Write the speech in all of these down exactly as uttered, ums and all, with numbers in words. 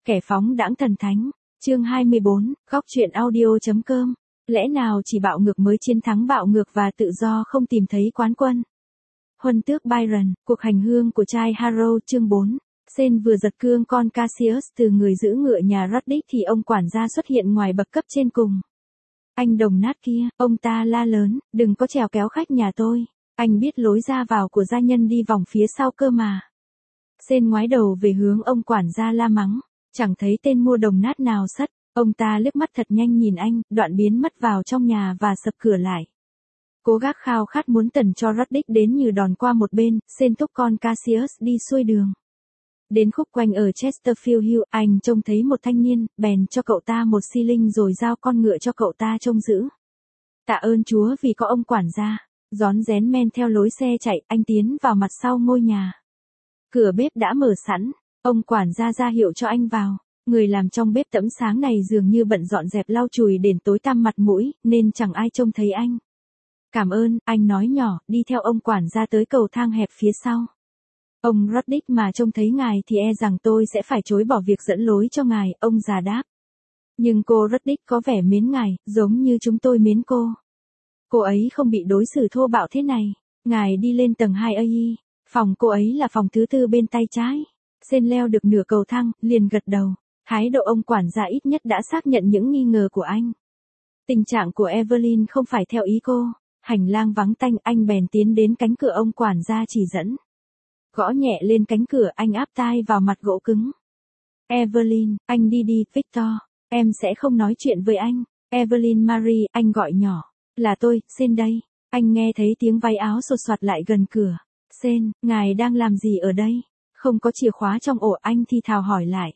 Kẻ phóng đãng thần thánh, chương hai mươi bốn, góc truyện audio.com. Lẽ nào chỉ bạo ngược mới chiến thắng bạo ngược và tự do không tìm thấy quán quân? Huân tước Byron, cuộc hành hương của trai Harrow chương bốn. Sen vừa giật cương con Cassius từ người giữ ngựa nhà Ruddick thì ông quản gia xuất hiện ngoài bậc cấp trên cùng. Anh đồng nát kia, ông ta la lớn, đừng có trèo kéo khách nhà tôi. Anh biết lối ra vào của gia nhân đi vòng phía sau cơ mà. Sen ngoái đầu về hướng ông quản gia la mắng. Chẳng thấy tên mua đồng nát nào sất, ông ta liếc mắt thật nhanh nhìn anh, đoạn biến mất vào trong nhà và sập cửa lại. Cố gắng khao khát muốn tần cho Ruddick đến như đòn qua một bên, Sen thúc con Cassius đi xuôi đường. Đến khúc quanh ở Chesterfield Hill, anh trông thấy một thanh niên, bèn cho cậu ta một xi linh rồi giao con ngựa cho cậu ta trông giữ. Tạ ơn Chúa vì có ông quản gia. Rón rén men theo lối xe chạy, anh tiến vào mặt sau ngôi nhà. Cửa bếp đã mở sẵn. Ông quản gia ra hiệu cho anh vào. Người làm trong bếp tẫm sáng này dường như bận dọn dẹp lau chùi đền tối tăm mặt mũi, nên chẳng ai trông thấy anh. Cảm ơn, anh nói nhỏ, đi theo ông quản gia tới cầu thang hẹp phía sau. Ông Ruddick mà trông thấy ngài thì e rằng tôi sẽ phải chối bỏ việc dẫn lối cho ngài, ông già đáp. Nhưng cô Ruddick có vẻ mến ngài, giống như chúng tôi mến cô. Cô ấy không bị đối xử thô bạo thế này. Ngài đi lên tầng hai A I. Phòng cô ấy là phòng thứ tư bên tay trái. Sen leo được nửa cầu thang, liền gật đầu. Thái độ ông quản gia ít nhất đã xác nhận những nghi ngờ của anh. Tình trạng của Evelyn không phải theo ý cô. Hành lang vắng tanh, anh bèn tiến đến cánh cửa ông quản gia chỉ dẫn. Gõ nhẹ lên cánh cửa, anh áp tai vào mặt gỗ cứng. Evelyn, anh đi đi, Victor. Em sẽ không nói chuyện với anh. Evelyn Marie, anh gọi nhỏ. Là tôi, Sen đây. Anh nghe thấy tiếng váy áo sột soạt lại gần cửa. Sen, ngài đang làm gì ở đây? Không có chìa khóa trong ổ, anh thì thào hỏi lại.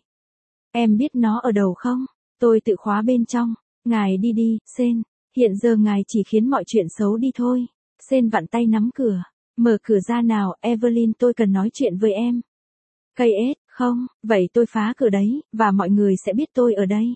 Em biết nó ở đâu không? Tôi tự khóa bên trong. Ngài đi đi, Sen. Hiện giờ ngài chỉ khiến mọi chuyện xấu đi thôi. Sen vặn tay nắm cửa. Mở cửa ra nào, Evelyn, tôi cần nói chuyện với em. Cây ết, không, vậy tôi phá cửa đấy, và mọi người sẽ biết tôi ở đây.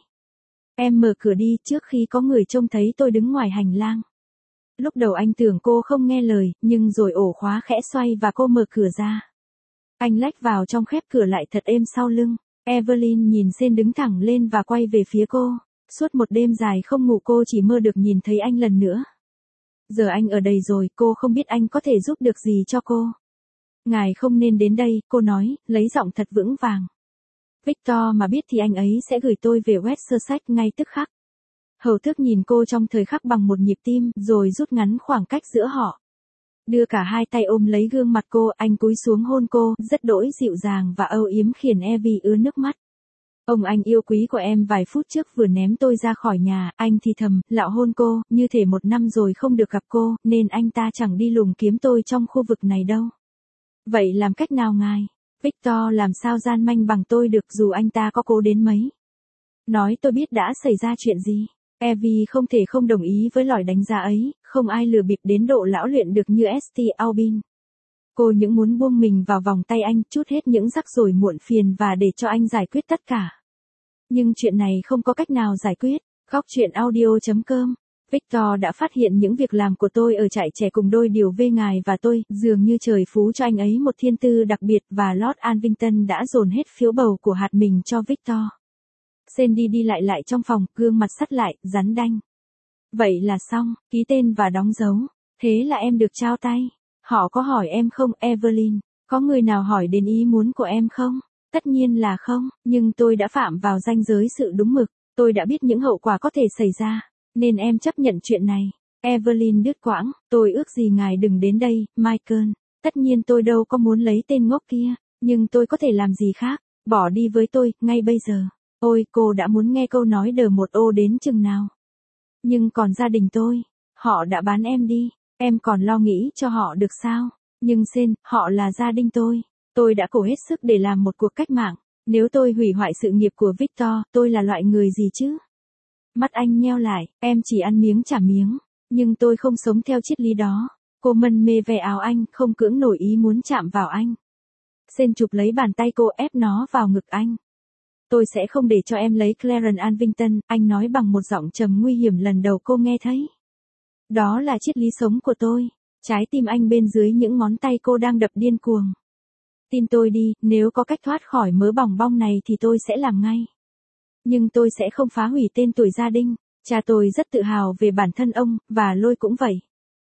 Em mở cửa đi trước khi có người trông thấy tôi đứng ngoài hành lang. Lúc đầu anh tưởng cô không nghe lời, nhưng rồi ổ khóa khẽ xoay và cô mở cửa ra. Anh lách vào trong khép cửa lại thật êm sau lưng. Evelyn nhìn Sen đứng thẳng lên và quay về phía cô. Suốt một đêm dài không ngủ cô chỉ mơ được nhìn thấy anh lần nữa. Giờ anh ở đây rồi, cô không biết anh có thể giúp được gì cho cô. Ngài không nên đến đây, cô nói, lấy giọng thật vững vàng. Victor mà biết thì anh ấy sẽ gửi tôi về West Sussex ngay tức khắc. Hầu tước nhìn cô trong thời khắc bằng một nhịp tim, rồi rút ngắn khoảng cách giữa họ. Đưa cả hai tay ôm lấy gương mặt cô, anh cúi xuống hôn cô, rất đỗi dịu dàng và âu yếm khiến Evie ứa nước mắt. Ông anh yêu quý của em vài phút trước vừa ném tôi ra khỏi nhà, anh thì thầm, lạo hôn cô, như thể một năm rồi không được gặp cô, nên anh ta chẳng đi lùng kiếm tôi trong khu vực này đâu. Vậy làm cách nào ngài? Victor làm sao gian manh bằng tôi được dù anh ta có cố đến mấy. Nói tôi biết đã xảy ra chuyện gì. Evie không thể không đồng ý với lời đánh giá ấy, không ai lừa bịp đến độ lão luyện được như St. Aubin. Cô những muốn buông mình vào vòng tay anh, trút hết những rắc rối muộn phiền và để cho anh giải quyết tất cả. Nhưng chuyện này không có cách nào giải quyết. Góc truyện audio.com. Victor đã phát hiện những việc làm của tôi ở trại trẻ cùng đôi điều về ngài và tôi, dường như trời phú cho anh ấy một thiên tư đặc biệt và Lord Alvington đã dồn hết phiếu bầu của hạt mình cho Victor. Sen đi đi lại lại trong phòng, gương mặt sắt lại, rắn đanh. Vậy là xong, ký tên và đóng dấu. Thế là em được trao tay. Họ có hỏi em không, Evelyn? Có người nào hỏi đến ý muốn của em không? Tất nhiên là không, nhưng tôi đã phạm vào ranh giới sự đúng mực. Tôi đã biết những hậu quả có thể xảy ra, nên em chấp nhận chuyện này. Evelyn đứt quãng, tôi ước gì ngài đừng đến đây, Michael. Tất nhiên tôi đâu có muốn lấy tên ngốc kia, nhưng tôi có thể làm gì khác, bỏ đi với tôi, ngay bây giờ. Ôi, cô đã muốn nghe câu nói đờ một ô đến chừng nào. Nhưng còn gia đình tôi, họ đã bán em đi, em còn lo nghĩ cho họ được sao? Nhưng Sen, họ là gia đình tôi. Tôi đã cố hết sức để làm một cuộc cách mạng. Nếu tôi hủy hoại sự nghiệp của Victor, tôi là loại người gì chứ? Mắt anh nheo lại, em chỉ ăn miếng trả miếng. Nhưng tôi không sống theo triết lý đó. Cô mân mê ve áo anh, không cưỡng nổi ý muốn chạm vào anh. Sen chụp lấy bàn tay cô ép nó vào ngực anh. Tôi sẽ không để cho em lấy Clarence Alvington, anh nói bằng một giọng trầm nguy hiểm lần đầu cô nghe thấy. Đó là triết lý sống của tôi. Trái tim anh bên dưới những ngón tay cô đang đập điên cuồng. Tin tôi đi, nếu có cách thoát khỏi mớ bòng bong này thì tôi sẽ làm ngay. Nhưng tôi sẽ không phá hủy tên tuổi gia đình. Cha tôi rất tự hào về bản thân ông, và Lôi cũng vậy.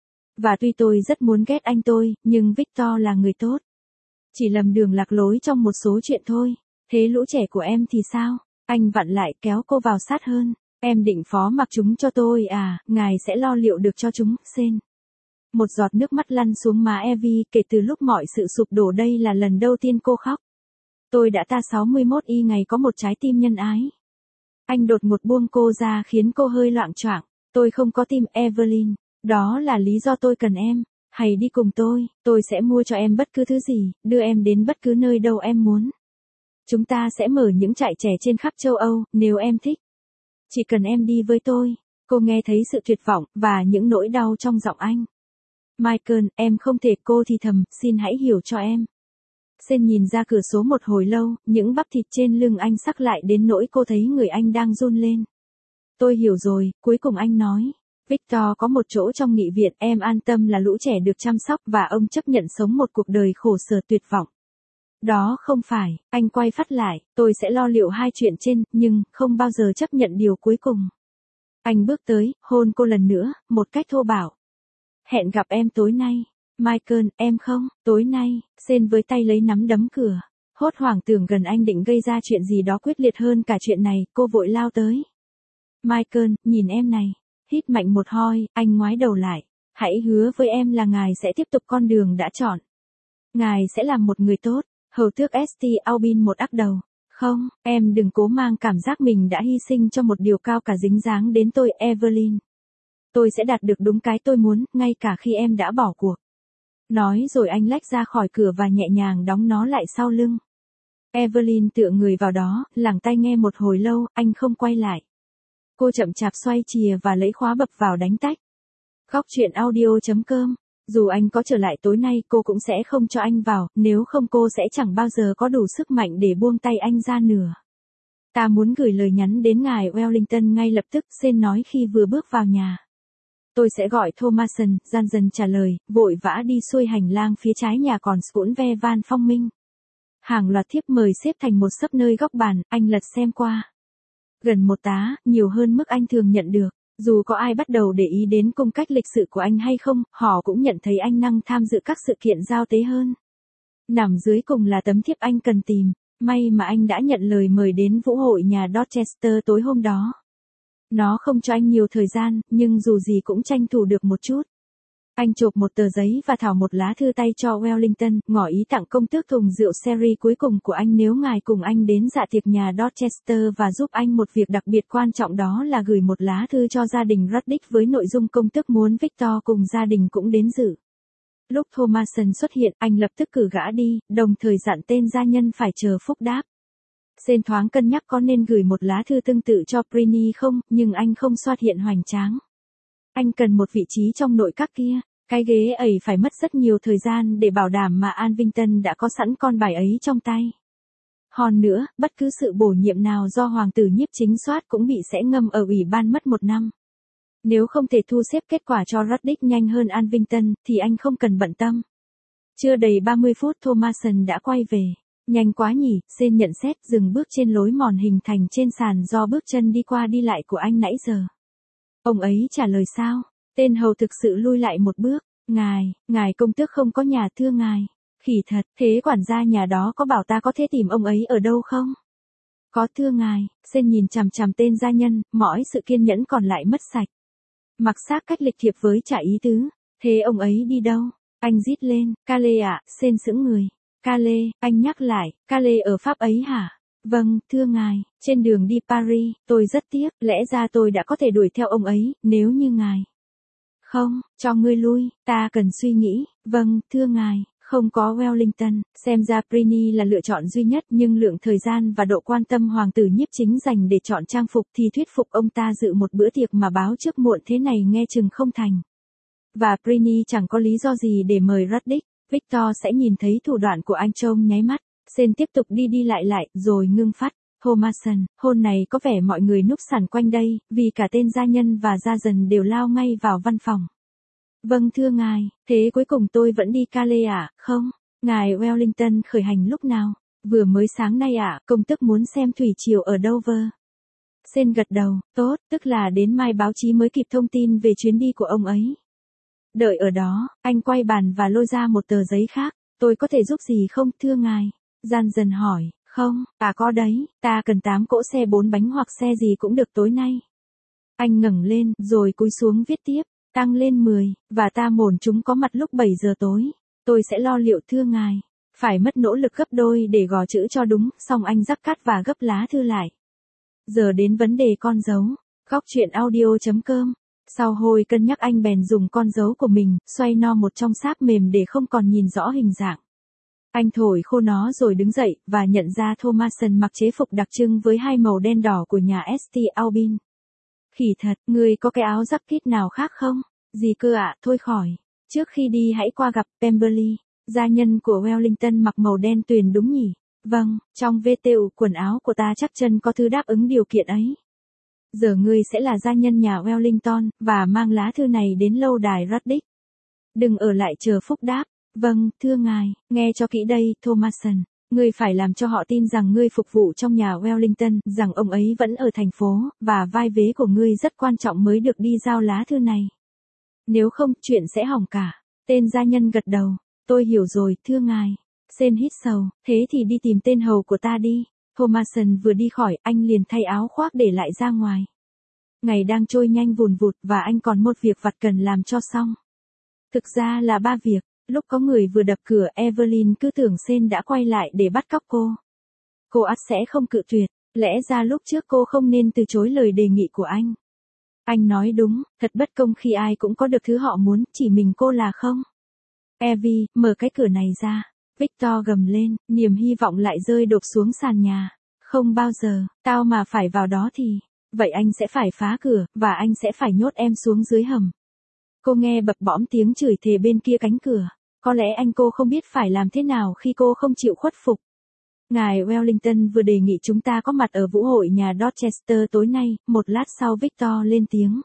Và tuy tôi rất muốn ghét anh tôi, nhưng Victor là người tốt. Chỉ lầm đường lạc lối trong một số chuyện thôi. Thế lũ trẻ của em thì sao? Anh vặn lại kéo cô vào sát hơn. Em định phó mặc chúng cho tôi à, ngài sẽ lo liệu được cho chúng, Sen. Một giọt nước mắt lăn xuống má Evie, kể từ lúc mọi sự sụp đổ đây là lần đầu tiên cô khóc. Tôi đã ta sáu mươi mốt y ngày có một trái tim nhân ái. Anh đột ngột buông cô ra khiến cô hơi loạng choạng. Tôi không có tim, Evelyn. Đó là lý do tôi cần em. Hãy đi cùng tôi, tôi sẽ mua cho em bất cứ thứ gì, đưa em đến bất cứ nơi đâu em muốn. Chúng ta sẽ mở những trại trẻ trên khắp châu Âu, nếu em thích. Chỉ cần em đi với tôi. Cô nghe thấy sự tuyệt vọng, và những nỗi đau trong giọng anh. Michael, em không thể, cô thì thầm, xin hãy hiểu cho em. Sen nhìn ra cửa sổ một hồi lâu, những bắp thịt trên lưng anh sắc lại đến nỗi cô thấy người anh đang run lên. Tôi hiểu rồi, cuối cùng anh nói. Victor có một chỗ trong nghị viện, em an tâm là lũ trẻ được chăm sóc và ông chấp nhận sống một cuộc đời khổ sở tuyệt vọng. Đó không phải, anh quay phát lại, tôi sẽ lo liệu hai chuyện trên, nhưng không bao giờ chấp nhận điều cuối cùng. Anh bước tới, hôn cô lần nữa, một cách thô bạo. Hẹn gặp em tối nay. Michael, em không, tối nay, Sen với tay lấy nắm đấm cửa. Hốt hoảng tưởng gần anh định gây ra chuyện gì đó quyết liệt hơn cả chuyện này, cô vội lao tới. Michael, nhìn em này. Hít mạnh một hơi, anh ngoái đầu lại. Hãy hứa với em là ngài sẽ tiếp tục con đường đã chọn. Ngài sẽ làm một người tốt. Hầu tước St. Aubin một ắc đầu. Không, em đừng cố mang cảm giác mình đã hy sinh cho một điều cao cả dính dáng đến tôi, Evelyn. Tôi sẽ đạt được đúng cái tôi muốn, ngay cả khi em đã bỏ cuộc. Nói rồi anh lách ra khỏi cửa và nhẹ nhàng đóng nó lại sau lưng. Evelyn tựa người vào đó, lẳng tai nghe một hồi lâu, anh không quay lại. Cô chậm chạp xoay chìa và lấy khóa bập vào đánh tách. Góc truyện audio chấm com. Dù anh có trở lại tối nay cô cũng sẽ không cho anh vào, nếu không cô sẽ chẳng bao giờ có đủ sức mạnh để buông tay anh ra nửa. Ta muốn gửi lời nhắn đến ngài Wellington ngay lập tức, Sen nói khi vừa bước vào nhà. Tôi sẽ gọi Thomason, gian dần trả lời, vội vã đi xuôi hành lang phía trái nhà còn Scone ve Van Phong Minh. Hàng loạt thiếp mời xếp thành một xấp nơi góc bàn, anh lật xem qua. Gần một tá, nhiều hơn mức anh thường nhận được. Dù có ai bắt đầu để ý đến cung cách lịch sự của anh hay không, họ cũng nhận thấy anh năng tham dự các sự kiện giao tế hơn. Nằm dưới cùng là tấm thiếp anh cần tìm. May mà anh đã nhận lời mời đến vũ hội nhà Dorchester tối hôm đó. Nó không cho anh nhiều thời gian, nhưng dù gì cũng tranh thủ được một chút. Anh chộp một tờ giấy và thảo một lá thư tay cho Wellington, ngỏ ý tặng công tước thùng rượu sherry cuối cùng của anh nếu ngài cùng anh đến dạ tiệc nhà Dorchester và giúp anh một việc đặc biệt quan trọng, đó là gửi một lá thư cho gia đình Ruddick với nội dung công tước muốn Victor cùng gia đình cũng đến dự. Lúc Thomason xuất hiện, anh lập tức cử gã đi, đồng thời dặn tên gia nhân phải chờ phúc đáp. Sen thoáng cân nhắc có nên gửi một lá thư tương tự cho Prini không, nhưng anh không xoát hiện hoành tráng. Anh cần một vị trí trong nội các kia, cái ghế ấy phải mất rất nhiều thời gian để bảo đảm mà Alvington đã có sẵn con bài ấy trong tay. Hơn nữa, bất cứ sự bổ nhiệm nào do hoàng tử nhiếp chính soát cũng bị sẽ ngâm ở ủy ban mất một năm. Nếu không thể thu xếp kết quả cho Ruddick nhanh hơn Alvington, thì anh không cần bận tâm. Chưa đầy ba mươi phút Thomason đã quay về. Nhanh quá nhỉ, Sen nhận xét, dừng bước trên lối mòn hình thành trên sàn do bước chân đi qua đi lại của anh nãy giờ. Ông ấy trả lời sao? Tên hầu thực sự lui lại một bước. Ngài, ngài công tước không có nhà thưa ngài. Khỉ thật, thế quản gia nhà đó có bảo ta có thể tìm ông ấy ở đâu không? Có thưa ngài. Sen nhìn chằm chằm tên gia nhân, mọi sự kiên nhẫn còn lại mất sạch. Mặc xác cách lịch thiệp với trả ý tứ. Thế ông ấy đi đâu? Anh rít lên. Calais ạ, Sen sững người. Calais, anh nhắc lại, Calais ở Pháp ấy hả? Vâng, thưa ngài, trên đường đi Paris, tôi rất tiếc, lẽ ra tôi đã có thể đuổi theo ông ấy, nếu như ngài. Không, cho ngươi lui, ta cần suy nghĩ, vâng, thưa ngài, không có Wellington, xem ra Prini là lựa chọn duy nhất, nhưng lượng thời gian và độ quan tâm hoàng tử nhiếp chính dành để chọn trang phục thì thuyết phục ông ta dự một bữa tiệc mà báo trước muộn thế này nghe chừng không thành. Và Prini chẳng có lý do gì để mời Ruddick. Victor sẽ nhìn thấy thủ đoạn của anh trông nháy mắt. Sen tiếp tục đi đi lại lại, rồi ngưng phát. Thomason, hôm này có vẻ mọi người núp sẵn quanh đây, vì cả tên gia nhân và gia dần đều lao ngay vào văn phòng. Vâng thưa ngài, thế cuối cùng tôi vẫn đi Calais à, không? Ngài Wellington khởi hành lúc nào? Vừa mới sáng nay ạ, công tước muốn xem thủy triều ở Dover. Sen gật đầu, tốt, tức là đến mai báo chí mới kịp thông tin về chuyến đi của ông ấy. Đợi ở đó, anh quay bàn và lôi ra một tờ giấy khác. Tôi có thể giúp gì không, thưa ngài? Gian dần hỏi, không, à có đấy, ta cần tám cỗ xe bốn bánh hoặc xe gì cũng được tối nay. Anh ngẩng lên, rồi cúi xuống viết tiếp, tăng lên mười, và ta mồn chúng có mặt lúc bảy giờ tối. Tôi sẽ lo liệu thưa ngài. Phải mất nỗ lực gấp đôi để gò chữ cho đúng, xong anh rắc cắt và gấp lá thư lại. Giờ đến vấn đề con dấu. Góc chuyện audio.com. Sau hồi cân nhắc anh bèn dùng con dấu của mình, xoay no một trong sáp mềm để không còn nhìn rõ hình dạng. Anh thổi khô nó rồi đứng dậy, và nhận ra Thomason mặc chế phục đặc trưng với hai màu đen đỏ của nhà ét tê Albin. Khỉ thật, người có cái áo jacket nào khác không? Gì cơ ạ, thôi khỏi. Trước khi đi hãy qua gặp Pemberley. Gia nhân của Wellington mặc màu đen tuyền đúng nhỉ? Vâng, trong vê tê u quần áo của ta chắc chân có thứ đáp ứng điều kiện ấy. Giờ ngươi sẽ là gia nhân nhà Wellington, và mang lá thư này đến lâu đài Ruddick. Đừng ở lại chờ phúc đáp. Vâng, thưa ngài, nghe cho kỹ đây, Thomason. Ngươi phải làm cho họ tin rằng ngươi phục vụ trong nhà Wellington, rằng ông ấy vẫn ở thành phố, và vai vế của ngươi rất quan trọng mới được đi giao lá thư này. Nếu không, chuyện sẽ hỏng cả. Tên gia nhân gật đầu. Tôi hiểu rồi, thưa ngài. Sen hít sầu, thế thì đi tìm tên hầu của ta đi. Thomason vừa đi khỏi, anh liền thay áo khoác để lại ra ngoài. Ngày đang trôi nhanh vùn vụt và anh còn một việc vặt cần làm cho xong. Thực ra là ba việc. Lúc có người vừa đập cửa, Evelyn cứ tưởng Sen đã quay lại để bắt cóc cô. Cô ắt sẽ không cự tuyệt, lẽ ra lúc trước cô không nên từ chối lời đề nghị của anh. Anh nói đúng, thật bất công khi ai cũng có được thứ họ muốn, chỉ mình cô là không. Evie, mở cái cửa này ra. Victor gầm lên, niềm hy vọng lại rơi đột xuống sàn nhà. Không bao giờ, tao mà phải vào đó thì, vậy anh sẽ phải phá cửa, và anh sẽ phải nhốt em xuống dưới hầm. Cô nghe bập bõm tiếng chửi thề bên kia cánh cửa. Có lẽ anh cô không biết phải làm thế nào khi cô không chịu khuất phục. Ngài Wellington vừa đề nghị chúng ta có mặt ở vũ hội nhà Dorchester tối nay, một lát sau Victor lên tiếng.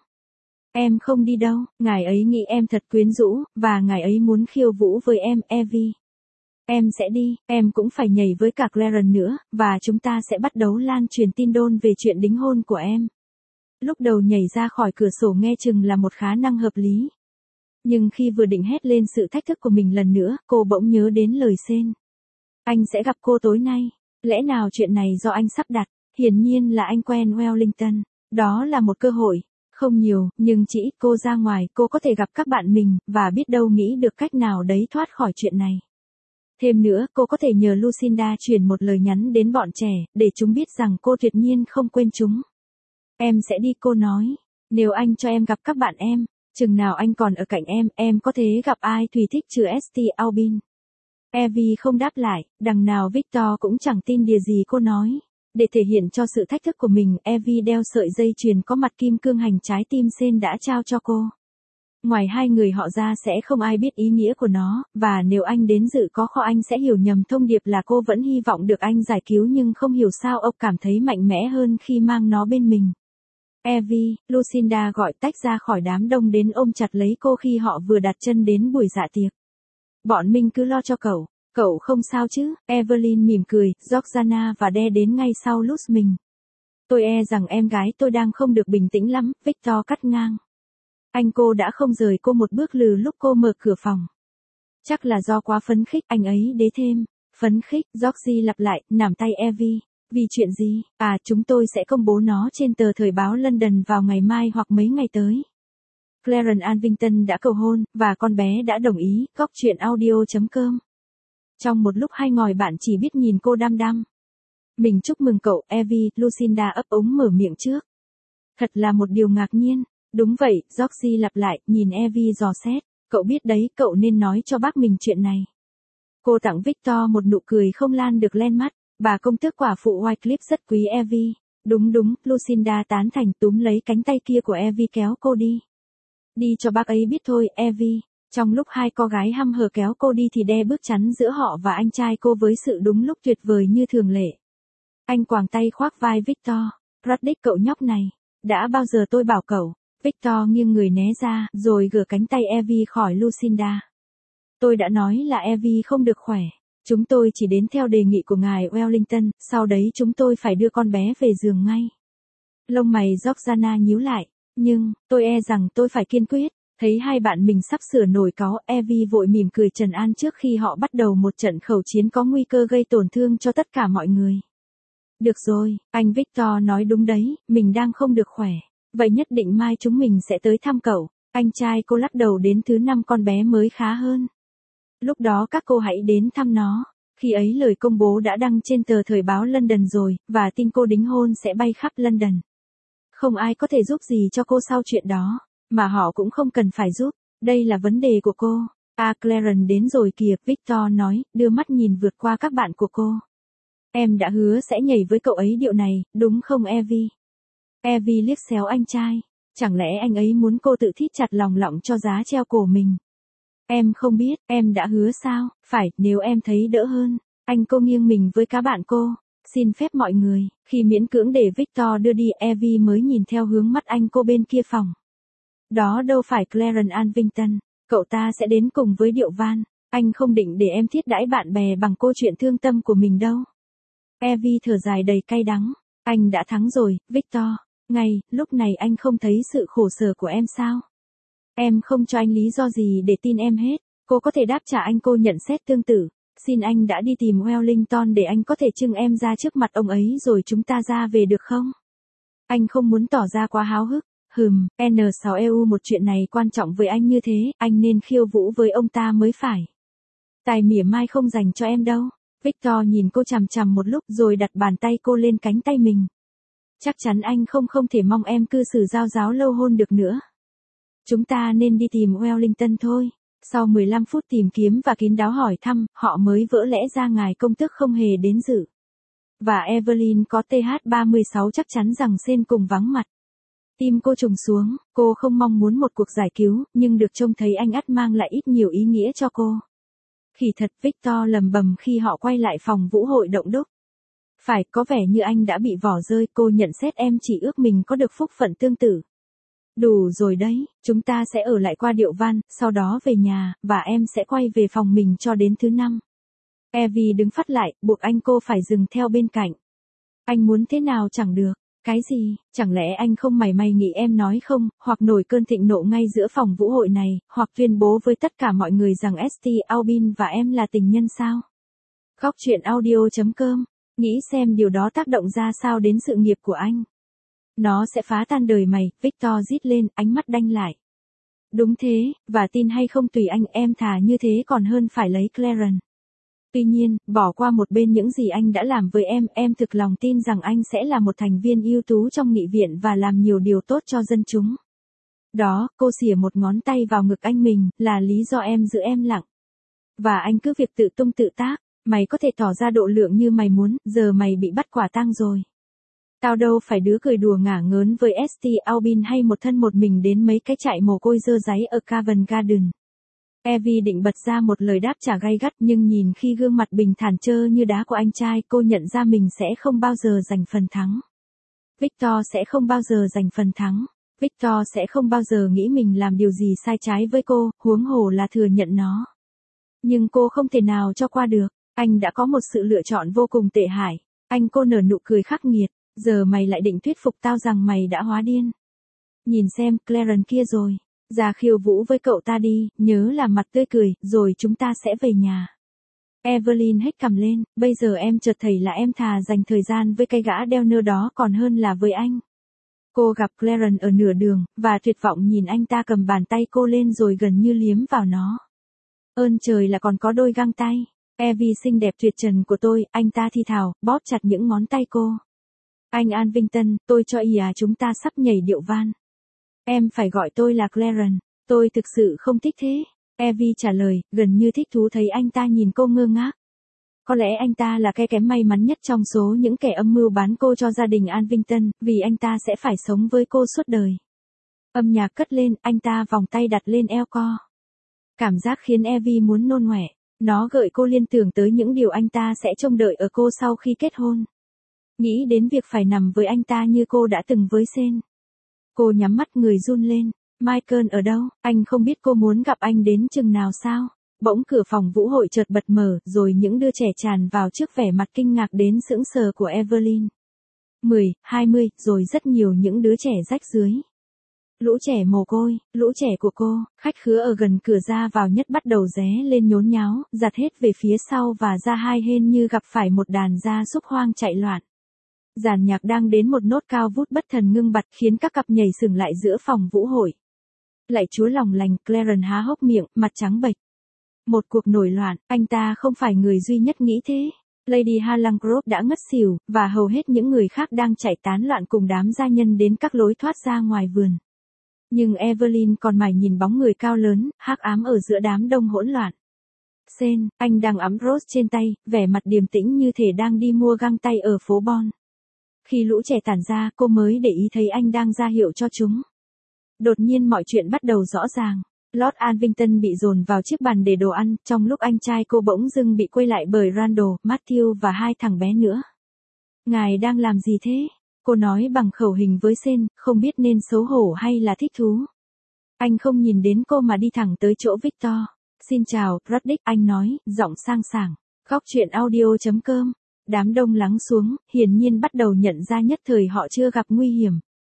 Em không đi đâu, ngài ấy nghĩ em thật quyến rũ, và ngài ấy muốn khiêu vũ với em, Evie. Em sẽ đi, em cũng phải nhảy với cả Clarence nữa, và chúng ta sẽ bắt đầu lan truyền tin đồn về chuyện đính hôn của em. Lúc đầu nhảy ra khỏi cửa sổ nghe chừng là một khả năng hợp lý. Nhưng khi vừa định hét lên sự thách thức của mình lần nữa, cô bỗng nhớ đến lời Sen. Anh sẽ gặp cô tối nay. Lẽ nào chuyện này do anh sắp đặt? Hiển nhiên là anh quen Wellington. Đó là một cơ hội. Không nhiều, nhưng chỉ ít cô ra ngoài, cô có thể gặp các bạn mình, và biết đâu nghĩ được cách nào đấy thoát khỏi chuyện này. Thêm nữa, cô có thể nhờ Lucinda truyền một lời nhắn đến bọn trẻ, để chúng biết rằng cô tuyệt nhiên không quên chúng. Em sẽ đi, cô nói. Nếu anh cho em gặp các bạn em, chừng nào anh còn ở cạnh em, em có thể gặp ai tùy thích trừ ét tê Albin. Evie không đáp lại, đằng nào Victor cũng chẳng tin điều gì cô nói. Để thể hiện cho sự thách thức của mình, Evie đeo sợi dây chuyền có mặt kim cương hành trái tim Sen đã trao cho cô. Ngoài hai người họ ra sẽ không ai biết ý nghĩa của nó, và nếu anh đến dự có kho anh sẽ hiểu nhầm thông điệp là cô vẫn hy vọng được anh giải cứu nhưng không hiểu sao ông cảm thấy mạnh mẽ hơn khi mang nó bên mình. Evie, Lucinda gọi tách ra khỏi đám đông đến ôm chặt lấy cô khi họ vừa đặt chân đến buổi dạ tiệc. Bọn mình cứ lo cho cậu, cậu không sao chứ? Evelyn mỉm cười, Georgiana và De đến ngay sau Luz mình. Tôi e rằng em gái tôi đang không được bình tĩnh lắm, Victor cắt ngang. Anh cô đã không rời cô một bước lừ lúc cô mở cửa phòng. Chắc là do quá phấn khích, anh ấy đế thêm. Phấn khích, Georgie lặp lại, nắm tay Evie. Vì chuyện gì? À, chúng tôi sẽ công bố nó trên tờ thời báo London vào ngày mai hoặc mấy ngày tới. Clarence Alvington đã cầu hôn, và con bé đã đồng ý, góc chuyện audio.com. Trong một lúc hai ngòi bạn chỉ biết nhìn cô đăm đăm. Mình chúc mừng cậu, Evie, Lucinda ấp úng mở miệng trước. Thật là một điều ngạc nhiên. Đúng vậy, Georgie lặp lại, nhìn Evie dò xét. Cậu biết đấy, cậu nên nói cho bác mình chuyện này. Cô tặng Victor một nụ cười không lan được len mắt. Bà công tước quả phụ Wycliffe rất quý Evie. Đúng đúng, Lucinda tán thành túm lấy cánh tay kia của Evie kéo cô đi. Đi cho bác ấy biết thôi, Evie. Trong lúc hai cô gái hăm hở kéo cô đi thì De bước chắn giữa họ và anh trai cô với sự đúng lúc tuyệt vời như thường lệ. Anh quàng tay khoác vai Victor. Ruddick cậu nhóc này. Đã bao giờ tôi bảo cậu. Victor nghiêng người né ra, rồi gỡ cánh tay Evie khỏi Lucinda. Tôi đã nói là Evie không được khỏe. Chúng tôi chỉ đến theo đề nghị của ngài Wellington, sau đấy chúng tôi phải đưa con bé về giường ngay. Lông mày Georgiana nhíu lại. Nhưng, tôi e rằng tôi phải kiên quyết. Thấy hai bạn mình sắp sửa nổi cáu, Evie vội mỉm cười trấn an trước khi họ bắt đầu một trận khẩu chiến có nguy cơ gây tổn thương cho tất cả mọi người. Được rồi, anh Victor nói đúng đấy, mình đang không được khỏe. Vậy nhất định mai chúng mình sẽ tới thăm cậu. Anh trai cô lắc đầu, đến thứ năm con bé mới khá hơn. Lúc đó các cô hãy đến thăm nó. Khi ấy lời công bố đã đăng trên tờ thời báo London rồi, và tin cô đính hôn sẽ bay khắp London. Không ai có thể giúp gì cho cô sau chuyện đó, mà họ cũng không cần phải giúp. Đây là vấn đề của cô. À, Clarence đến rồi kìa, Victor nói, đưa mắt nhìn vượt qua các bạn của cô. Em đã hứa sẽ nhảy với cậu ấy điệu này, đúng không Evie? Evie liếc xéo anh trai. Chẳng lẽ anh ấy muốn cô tự thít chặt lòng lọng cho giá treo cổ mình? Em không biết, em đã hứa sao? Phải, nếu em thấy đỡ hơn. Anh cô nghiêng mình với các bạn cô. Xin phép mọi người, khi miễn cưỡng để Victor đưa đi, Evie mới nhìn theo hướng mắt anh cô bên kia phòng. Đó đâu phải Clarence Alvington, cậu ta sẽ đến cùng với điệu van. Anh không định để em thiết đãi bạn bè bằng câu chuyện thương tâm của mình đâu. Evie thở dài đầy cay đắng. Anh đã thắng rồi, Victor. Ngay, lúc này anh không thấy sự khổ sở của em sao? Em không cho anh lý do gì để tin em hết. Cô có thể đáp trả anh, cô nhận xét tương tự. Xin anh đã đi tìm Wellington để anh có thể trưng em ra trước mặt ông ấy rồi chúng ta ra về được không? Anh không muốn tỏ ra quá háo hức. Hừm, N sáu E U một chuyện này quan trọng với anh như thế, anh nên khiêu vũ với ông ta mới phải. Tài mỉa mai không dành cho em đâu. Victor nhìn cô chằm chằm một lúc rồi đặt bàn tay cô lên cánh tay mình. Chắc chắn anh không không thể mong em cư xử giao giáo lâu hôn được nữa. Chúng ta nên đi tìm Wellington thôi. Sau mười lăm phút tìm kiếm và kín đáo hỏi thăm, họ mới vỡ lẽ ra ngài công tước không hề đến dự. Và Evelyn có T H ba mươi sáu chắc chắn rằng Sen cùng vắng mặt. Tim cô trùng xuống, cô không mong muốn một cuộc giải cứu, nhưng được trông thấy anh ắt mang lại ít nhiều ý nghĩa cho cô. Khỉ thật, Victor lầm bầm khi họ quay lại phòng vũ hội động đúc. Phải, có vẻ như anh đã bị vỏ rơi, cô nhận xét, em chỉ ước mình có được phúc phận tương tự. Đủ rồi đấy, chúng ta sẽ ở lại qua điệu van, sau đó về nhà, và em sẽ quay về phòng mình cho đến thứ năm. Evie đứng phắt lại, buộc anh cô phải dừng theo bên cạnh. Anh muốn thế nào chẳng được. Cái gì, chẳng lẽ anh không mảy may nghĩ em nói không, hoặc nổi cơn thịnh nộ ngay giữa phòng vũ hội này, hoặc tuyên bố với tất cả mọi người rằng ét tê Albin và em là tình nhân sao? Góc truyện audio chấm com, nghĩ xem điều đó tác động ra sao đến sự nghiệp của anh. Nó sẽ phá tan đời mày, Victor rít lên, ánh mắt đanh lại. Đúng thế, và tin hay không tùy anh, em thà như thế còn hơn phải lấy Clarence. Tuy nhiên, bỏ qua một bên những gì anh đã làm với em, em thực lòng tin rằng anh sẽ là một thành viên ưu tú trong nghị viện và làm nhiều điều tốt cho dân chúng. Đó, cô xỉa một ngón tay vào ngực anh mình, là lý do em giữ em lặng. Và anh cứ việc tự tung tự tác, mày có thể tỏ ra độ lượng như mày muốn, giờ mày bị bắt quả tang rồi. Tao đâu phải đứa cười đùa ngả ngớn với ét tê Albin hay một thân một mình đến mấy cái trại mồ côi dơ dáy ở Covent Garden. Evie định bật ra một lời đáp trả gay gắt, nhưng nhìn khi gương mặt bình thản trơ như đá của anh trai, cô nhận ra mình sẽ không bao giờ giành phần thắng. Victor sẽ không bao giờ giành phần thắng. Victor sẽ không bao giờ nghĩ mình làm điều gì sai trái với cô, huống hồ là thừa nhận nó. Nhưng cô không thể nào cho qua được. Anh đã có một sự lựa chọn vô cùng tệ hại. Anh cô nở nụ cười khắc nghiệt. Giờ mày lại định thuyết phục tao rằng mày đã hóa điên. Nhìn xem, Clarence kia rồi. Ra khiêu vũ với cậu ta đi, nhớ là mặt tươi cười, rồi chúng ta sẽ về nhà. Evelyn hét cằm lên, bây giờ em chợt thấy là em thà dành thời gian với cái gã đeo nơ đó còn hơn là với anh. Cô gặp Clarence ở nửa đường, và tuyệt vọng nhìn anh ta cầm bàn tay cô lên rồi gần như liếm vào nó. Ơn trời là còn có đôi găng tay. Evie xinh đẹp tuyệt trần của tôi, anh ta thi thào, bóp chặt những ngón tay cô. Anh Alvington, tôi cho ý à chúng ta sắp nhảy điệu van. Em phải gọi tôi là Clarence, tôi thực sự không thích thế. Evie trả lời, gần như thích thú thấy anh ta nhìn cô ngơ ngác. Có lẽ anh ta là kẻ kém may mắn nhất trong số những kẻ âm mưu bán cô cho gia đình Alvington, vì anh ta sẽ phải sống với cô suốt đời. Âm nhạc cất lên, anh ta vòng tay đặt lên eo co. Cảm giác khiến Evie muốn nôn ngoẻ. Nó gợi cô liên tưởng tới những điều anh ta sẽ trông đợi ở cô sau khi kết hôn. Nghĩ đến việc phải nằm với anh ta như cô đã từng với Sen. Cô nhắm mắt, người run lên. Michael ở đâu? Anh không biết cô muốn gặp anh đến chừng nào sao? bỗng cửa phòng vũ hội chợt bật mở, rồi những đứa trẻ tràn vào trước vẻ mặt kinh ngạc đến sững sờ của Evelyn. mười, hai mươi, rồi rất nhiều những đứa trẻ rách rưới. Lũ trẻ mồ côi, lũ trẻ của cô, khách khứa ở gần cửa ra vào nhất bắt đầu ré lên nhốn nháo, giặt hết về phía sau và ra hai hên như gặp phải một đàn gia súc hoang chạy loạn. Dàn nhạc đang đến một nốt cao vút bất thần ngưng bặt khiến các cặp nhảy sừng lại giữa phòng vũ hội. Lạy Chúa lòng lành, Clarence há hốc miệng, mặt trắng bệch. Một cuộc nổi loạn, anh ta không phải người duy nhất nghĩ thế. Lady Harlangrove đã ngất xỉu, và hầu hết những người khác đang chạy tán loạn cùng đám gia nhân đến các lối thoát ra ngoài vườn. Nhưng Evelyn còn mải nhìn bóng người cao lớn, hắc ám ở giữa đám đông hỗn loạn. Sen, anh đang ẵm Rose trên tay, vẻ mặt điềm tĩnh như thể đang đi mua găng tay ở phố Bon. Khi lũ trẻ tản ra, cô mới để ý thấy anh đang ra hiệu cho chúng. Đột nhiên mọi chuyện bắt đầu rõ ràng. Lord Alvington bị dồn vào chiếc bàn để đồ ăn, trong lúc anh trai cô bỗng dưng bị quay lại bởi Randall, Matthew và hai thằng bé nữa. Ngài đang làm gì thế? Cô nói bằng khẩu hình với Sen, không biết nên xấu hổ hay là thích thú. Anh không nhìn đến cô mà đi thẳng tới chỗ Victor. Xin chào, Ruddick, anh nói, giọng sang sảng. Góc truyện audio chấm com. Đám đông lắng xuống, hiển nhiên bắt đầu nhận ra nhất thời họ chưa gặp nguy hiểm.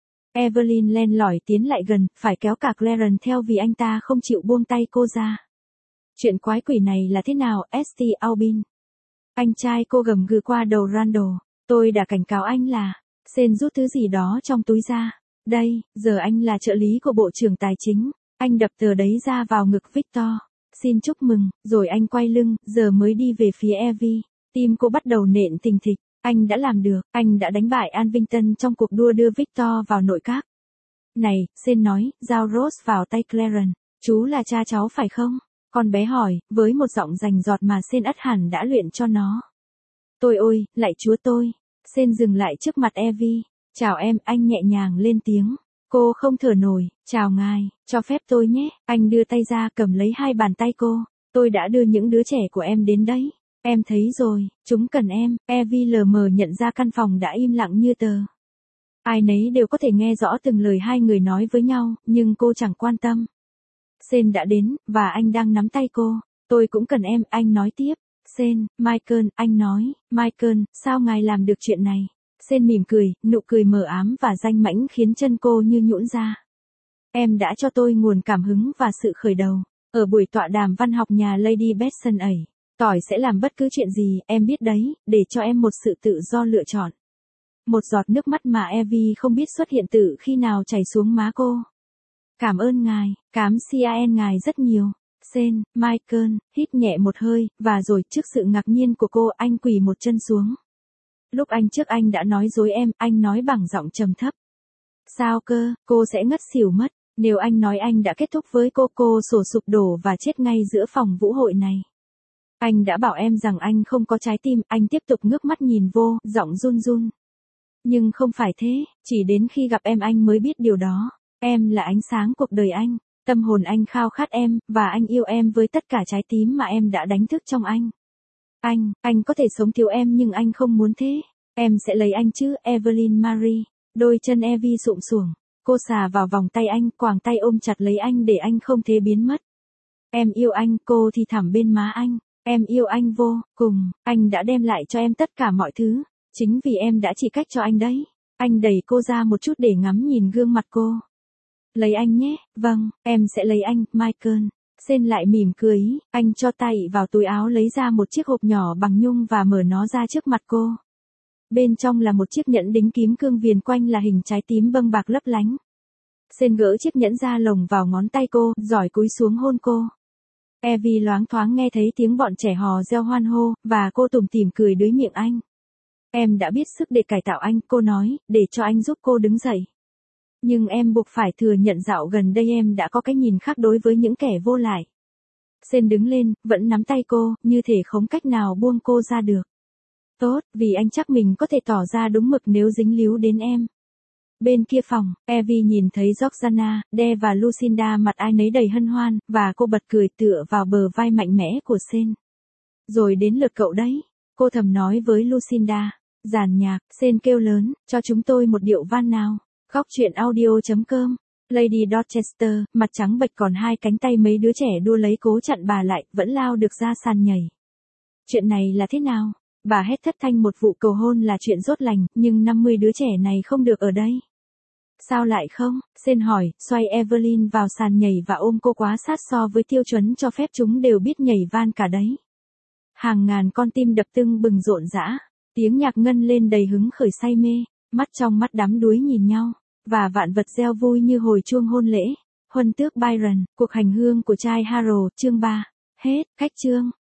Evelyn len lỏi tiến lại gần, phải kéo cả Clarence theo vì anh ta không chịu buông tay cô ra. Chuyện quái quỷ này là thế nào, ét tê Albin? Anh trai cô gầm gừ qua đầu Randall. Tôi đã cảnh cáo anh là. Sen rút thứ gì đó trong túi ra. Đây, giờ anh là trợ lý của Bộ trưởng Tài chính. Anh đập tờ đấy ra vào ngực Victor. Xin chúc mừng, rồi anh quay lưng, giờ mới đi về phía Evie. Tim cô bắt đầu nện thình thịch. Anh đã làm được, anh đã đánh bại Alvington trong cuộc đua đưa Victor vào nội các. Này, Sen nói, giao Rose vào tay Clarence. Chú là cha cháu phải không? Con bé hỏi, với một giọng rành giọt mà Sen ắt hẳn đã luyện cho nó. Tôi ôi, lạy Chúa tôi. Sen dừng lại trước mặt Evie. Chào em, anh nhẹ nhàng lên tiếng. Cô không thở nổi. Chào ngài, cho phép tôi nhé. Anh đưa tay ra cầm lấy hai bàn tay cô. Tôi đã đưa những đứa trẻ của em đến đấy. Em thấy rồi, chúng cần em. Evie lờ mờ nhận ra căn phòng đã im lặng như tờ. Ai nấy đều có thể nghe rõ từng lời hai người nói với nhau, nhưng cô chẳng quan tâm. Sen đã đến, và anh đang nắm tay cô. Tôi cũng cần em, anh nói tiếp. Sen, Michael, anh nói, Michael, sao ngài làm được chuyện này? Sen mỉm cười, nụ cười mờ ám và danh mãnh khiến chân cô như nhũn ra. Em đã cho tôi nguồn cảm hứng và sự khởi đầu. Ở buổi tọa đàm văn học nhà Lady Besson ấy. Tỏi sẽ làm bất cứ chuyện gì, em biết đấy, để cho em một sự tự do lựa chọn. Một giọt nước mắt mà Evie không biết xuất hiện từ khi nào chảy xuống má cô. Cảm ơn ngài, cám ơn ngài rất nhiều. Sen, Michael, hít nhẹ một hơi, và rồi trước sự ngạc nhiên của cô, anh quỳ một chân xuống. Lúc anh trước anh đã nói dối em, anh nói bằng giọng trầm thấp. Sao cơ, cô sẽ ngất xỉu mất, nếu anh nói anh đã kết thúc với cô, cô sổ sụp đổ và chết ngay giữa phòng vũ hội này. Anh đã bảo em rằng anh không có trái tim, anh tiếp tục ngước mắt nhìn vô, giọng run run. Nhưng không phải thế, chỉ đến khi gặp em anh mới biết điều đó. Em là ánh sáng cuộc đời anh, tâm hồn anh khao khát em, và anh yêu em với tất cả trái tim mà em đã đánh thức trong anh. Anh, anh có thể sống thiếu em nhưng anh không muốn thế. Em sẽ lấy anh chứ, Evelyn Marie. Đôi chân Evie sụm xuồng. Cô xà vào vòng tay anh, quàng tay ôm chặt lấy anh để anh không thể biến mất. Em yêu anh, cô thì thẳm bên má anh. Em yêu anh vô cùng, anh đã đem lại cho em tất cả mọi thứ. Chính vì em đã chỉ cách cho anh đấy. Anh đẩy cô ra một chút để ngắm nhìn gương mặt cô. Lấy anh nhé, vâng, em sẽ lấy anh, Michael. Sen lại mỉm cười, anh cho tay vào túi áo lấy ra một chiếc hộp nhỏ bằng nhung và mở nó ra trước mặt cô. Bên trong là một chiếc nhẫn đính kim cương viền quanh là hình trái tím bâng bạc lấp lánh. Sen gỡ chiếc nhẫn ra lồng vào ngón tay cô, giỏi cúi xuống hôn cô. Evie loáng thoáng nghe thấy tiếng bọn trẻ hò reo hoan hô, và cô tủm tỉm cười đưới miệng anh. Em đã biết sức để cải tạo anh, cô nói, để cho anh giúp cô đứng dậy. Nhưng em buộc phải thừa nhận dạo gần đây em đã có cái nhìn khác đối với những kẻ vô lại. Sen đứng lên, vẫn nắm tay cô, như thể không cách nào buông cô ra được. Tốt, vì anh chắc mình có thể tỏ ra đúng mực nếu dính líu đến em. Bên kia phòng, Evie nhìn thấy Georgiana, De và Lucinda mặt ai nấy đầy hân hoan, và cô bật cười tựa vào bờ vai mạnh mẽ của Sen. Rồi đến lượt cậu đấy, cô thầm nói với Lucinda. Giàn nhạc, Sen kêu lớn, cho chúng tôi một điệu van nào. Góc truyện audio chấm com Lady Dorchester, mặt trắng bệch còn hai cánh tay mấy đứa trẻ đua lấy cố chặn bà lại, vẫn lao được ra sàn nhảy. Chuyện này là thế nào? Bà hét thất thanh, một vụ cầu hôn là chuyện rốt lành, nhưng năm mươi đứa trẻ này không được ở đây. Sao lại không? Sen hỏi, xoay Evelyn vào sàn nhảy và ôm cô quá sát so với tiêu chuẩn cho phép chúng đều biết nhảy van cả đấy. Hàng ngàn con tim đập tưng bừng rộn rã, tiếng nhạc ngân lên đầy hứng khởi say mê, mắt trong mắt đắm đuối nhìn nhau, và vạn vật reo vui như hồi chuông hôn lễ. Huân tước Byron, cuộc hành hương của trai Harold, chương ba. Hết, cách chương.